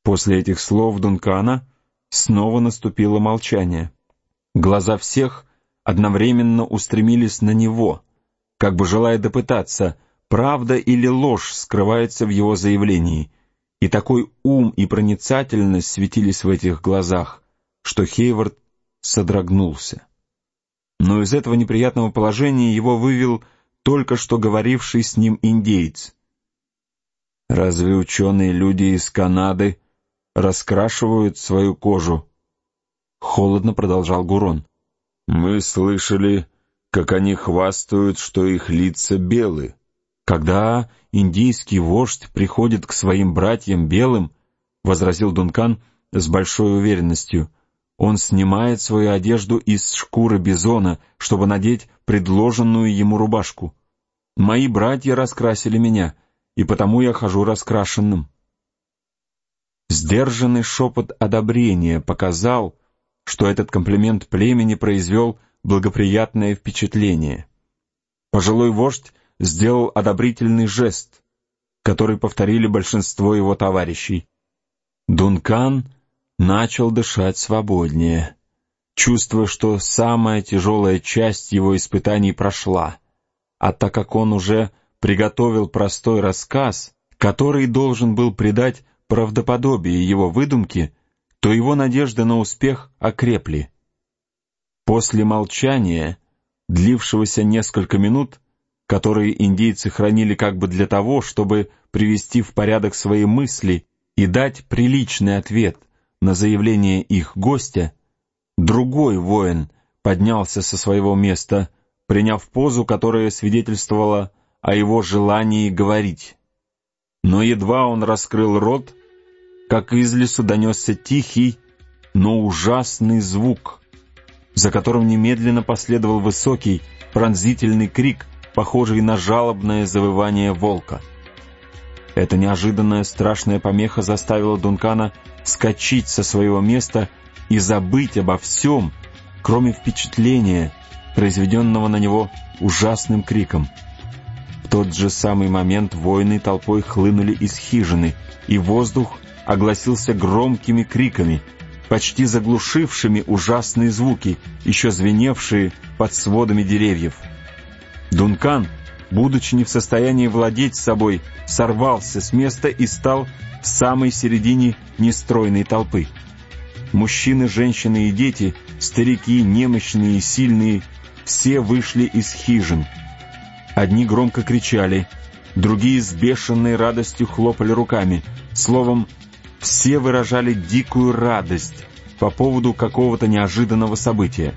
После этих слов Дункана снова наступило молчание. Глаза всех одновременно устремились на него, как бы желая допытаться, правда или ложь скрывается в его заявлении, и такой ум и проницательность светились в этих глазах, что Хейвард содрогнулся. Но из этого неприятного положения его вывел только что говоривший с ним индеец. «Разве ученые люди из Канады раскрашивают свою кожу?» — холодно продолжал Гурон. «Мы слышали, как они хвастают, что их лица белы. Когда индийский вождь приходит к своим братьям белым, — возразил Дункан с большой уверенностью, — он снимает свою одежду из шкуры бизона, чтобы надеть предложенную ему рубашку. Мои братья раскрасили меня, и потому я хожу раскрашенным». Сдержанный шепот одобрения показал, что этот комплимент племени произвел благоприятное впечатление. Пожилой вождь сделал одобрительный жест, который повторили большинство его товарищей. Дункан начал дышать свободнее, чувствуя, что самая тяжелая часть его испытаний прошла, а так как он уже приготовил простой рассказ, который должен был придать правдоподобие его выдумке, то его надежды на успех окрепли. После молчания, длившегося несколько минут, которые индейцы хранили как бы для того, чтобы привести в порядок свои мысли и дать приличный ответ на заявление их гостя, другой воин поднялся со своего места, приняв позу, которая свидетельствовала о его желании говорить. Но едва он раскрыл рот, как из лесу донесся тихий, но ужасный звук, за которым немедленно последовал высокий, пронзительный крик, похожий на жалобное завывание волка. Эта неожиданная страшная помеха заставила Дункана вскочить со своего места и забыть обо всем, кроме впечатления, произведенного на него ужасным криком. В тот же самый момент воины толпой хлынули из хижины, и воздух огласился громкими криками, почти заглушившими ужасные звуки, еще звеневшие под сводами деревьев. Дункан, будучи не в состоянии владеть собой, сорвался с места и стал в самой середине нестройной толпы. Мужчины, женщины и дети, старики, немощные и сильные, все вышли из хижин. Одни громко кричали, другие с бешеной радостью хлопали руками. Словом, все выражали дикую радость по поводу какого-то неожиданного события.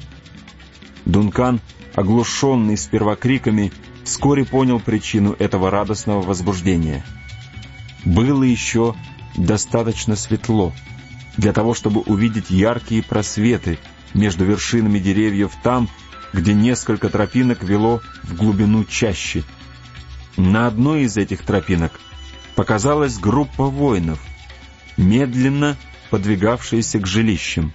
Дункан, оглушенный сперва криками, вскоре понял причину этого радостного возбуждения. Было еще достаточно светло для того, чтобы увидеть яркие просветы между вершинами деревьев там, где несколько тропинок вело в глубину чащи. На одной из этих тропинок показалась группа воинов, медленно подвигавшаяся к жилищам.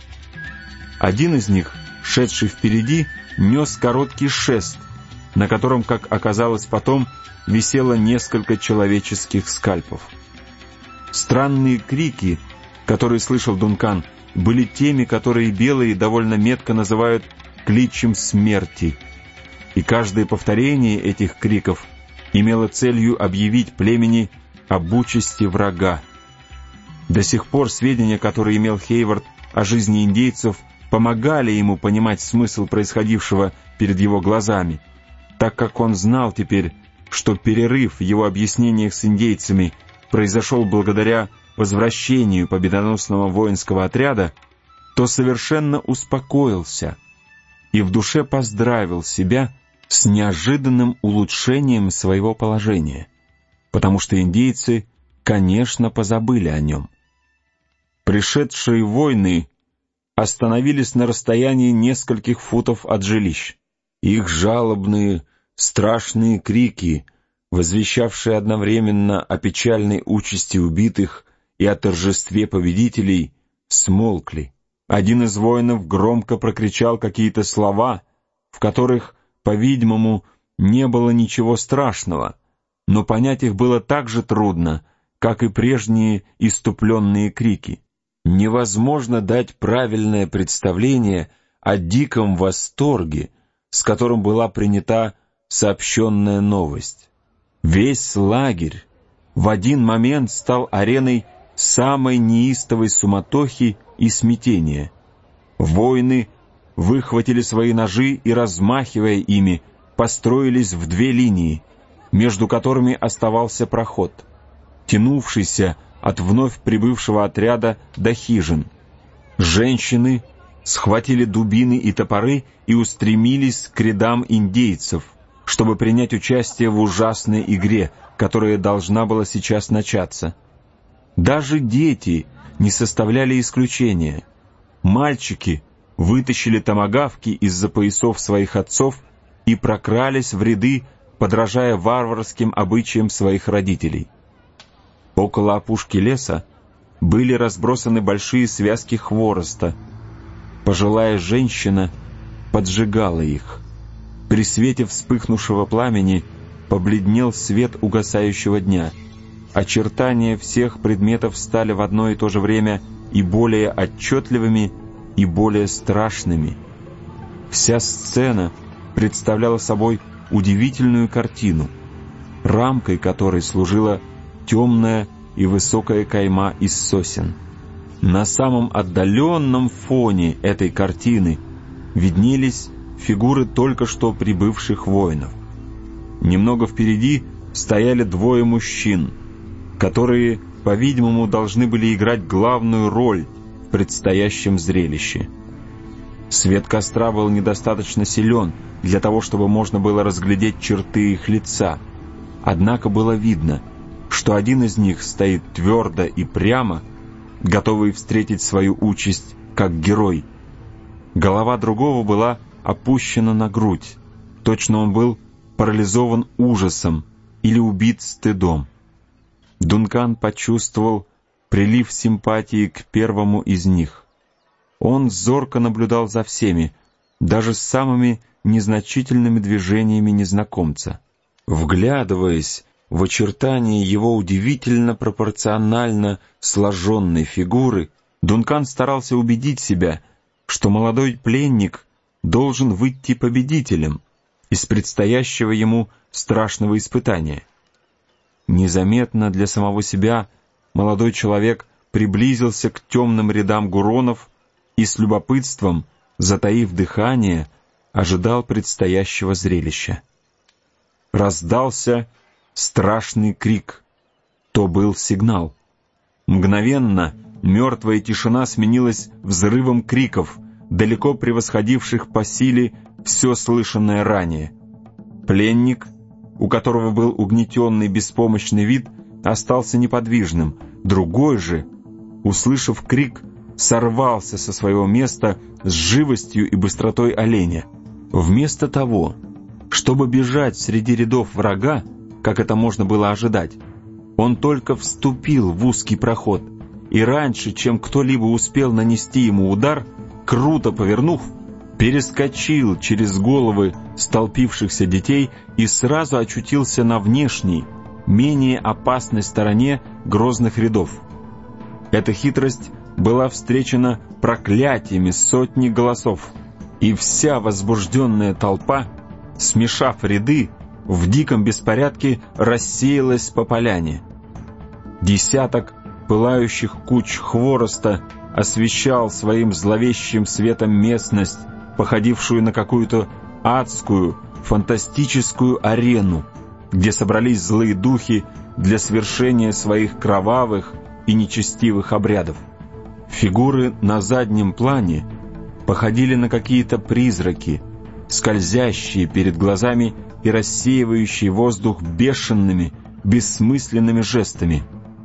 Один из них, шедший впереди, нес короткий шест, на котором, как оказалось потом, висело несколько человеческих скальпов. Странные крики, которые слышал Дункан, были теми, которые белые довольно метко называют кличем смерти, и каждое повторение этих криков имело целью объявить племени об участи врага. До сих пор сведения, которые имел Хейвард о жизни индейцев, помогали ему понимать смысл происходившего перед его глазами, так как он знал теперь, что перерыв в его объяснениях с индейцами произошел благодаря возвращению победоносного воинского отряда, то совершенно успокоился и в душе поздравил себя с неожиданным улучшением своего положения, потому что индейцы, конечно, позабыли о нем. Пришедшие воины остановились на расстоянии нескольких футов от жилищ. Их жалобные, страшные крики, возвещавшие одновременно о печальной участи убитых и о торжестве победителей, смолкли. Один из воинов громко прокричал какие-то слова, в которых, по-видимому, не было ничего страшного, но понять их было так же трудно, как и прежние иступленные крики. Невозможно дать правильное представление о диком восторге, с которым была принята сообщенная новость. Весь лагерь в один момент стал ареной самой неистовой суматохи и смятения. Воины выхватили свои ножи и, размахивая ими, построились в две линии, между которыми оставался проход, тянувшийся от вновь прибывшего отряда до хижин. Женщины схватили дубины и топоры и устремились к рядам индейцев, чтобы принять участие в ужасной игре, которая должна была сейчас начаться. Даже дети не составляли исключения. Мальчики вытащили томагавки из-за поясов своих отцов и прокрались в ряды, подражая варварским обычаям своих родителей. Около опушки леса были разбросаны большие связки хвороста. Пожилая женщина поджигала их. При свете вспыхнувшего пламени побледнел свет угасающего дня. Очертания всех предметов стали в одно и то же время и более отчетливыми, и более страшными. Вся сцена представляла собой удивительную картину, рамкой которой служила темная и высокая кайма из сосен. На самом отдаленном фоне этой картины виднелись фигуры только что прибывших воинов. Немного впереди стояли двое мужчин, которые, по-видимому, должны были играть главную роль в предстоящем зрелище. Свет костра был недостаточно силен для того, чтобы можно было разглядеть черты их лица. Однако было видно, что один из них стоит твердо и прямо, готовый встретить свою участь как герой. Голова другого была опущена на грудь. Точно он был парализован ужасом или убит стыдом. Дункан почувствовал прилив симпатии к первому из них. Он зорко наблюдал за всеми, даже с самыми незначительными движениями незнакомца. Вглядываясь в очертания его удивительно пропорционально сложенной фигуры, Дункан старался убедить себя, что молодой пленник должен выйти победителем из предстоящего ему страшного испытания. Незаметно для самого себя молодой человек приблизился к темным рядам гуронов и с любопытством, затаив дыхание, ожидал предстоящего зрелища. Раздался страшный крик. То был сигнал. Мгновенно мертвая тишина сменилась взрывом криков, далеко превосходивших по силе все слышанное ранее. Пленник, у которого был угнетенный беспомощный вид, остался неподвижным. Другой же, услышав крик, сорвался со своего места с живостью и быстротой оленя. Вместо того, чтобы бежать среди рядов врага, как это можно было ожидать, он только вступил в узкий проход, и раньше, чем кто-либо успел нанести ему удар, круто повернув, перескочил через головы столпившихся детей и сразу очутился на внешней, менее опасной стороне грозных рядов. Эта хитрость была встречена проклятиями сотни голосов, и вся возбужденная толпа, смешав ряды, в диком беспорядке рассеялась по поляне. Десяток пылающих куч хвороста освещал своим зловещим светом местность, походившую на какую-то адскую, фантастическую арену, где собрались злые духи для свершения своих кровавых и нечестивых обрядов. Фигуры на заднем плане походили на какие-то призраки, скользящие перед глазами и рассеивающие воздух бешеными, бессмысленными жестами.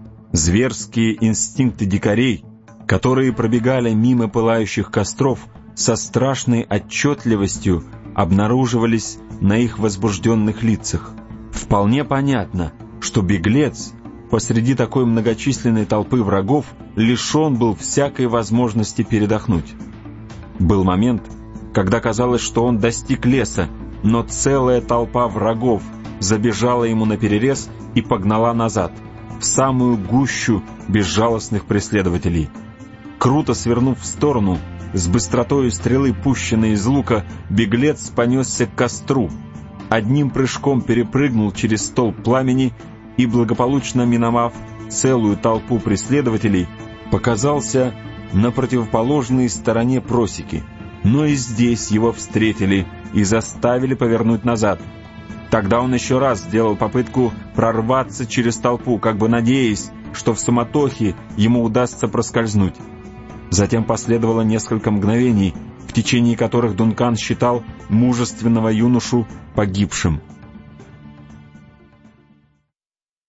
Зверские инстинкты дикарей, которые пробегали мимо пылающих костров, со страшной отчетливостью обнаруживались на их возбужденных лицах. Вполне понятно, что беглец посреди такой многочисленной толпы врагов лишен был всякой возможности передохнуть. Был момент, когда казалось, что он достиг леса, но целая толпа врагов забежала ему наперерез и погнала назад. в самую гущу безжалостных преследователей. Круто свернув в сторону, с быстротою стрелы, пущенной из лука, беглец понесся к костру, одним прыжком перепрыгнул через столб пламени и, благополучно миновав целую толпу преследователей, показался на противоположной стороне просеки. Но и здесь его встретили и заставили повернуть назад. Тогда он еще раз сделал попытку прорваться через толпу, как бы надеясь, что в суматохе ему удастся проскользнуть. Затем последовало несколько мгновений, в течение которых Дункан считал мужественного юношу погибшим.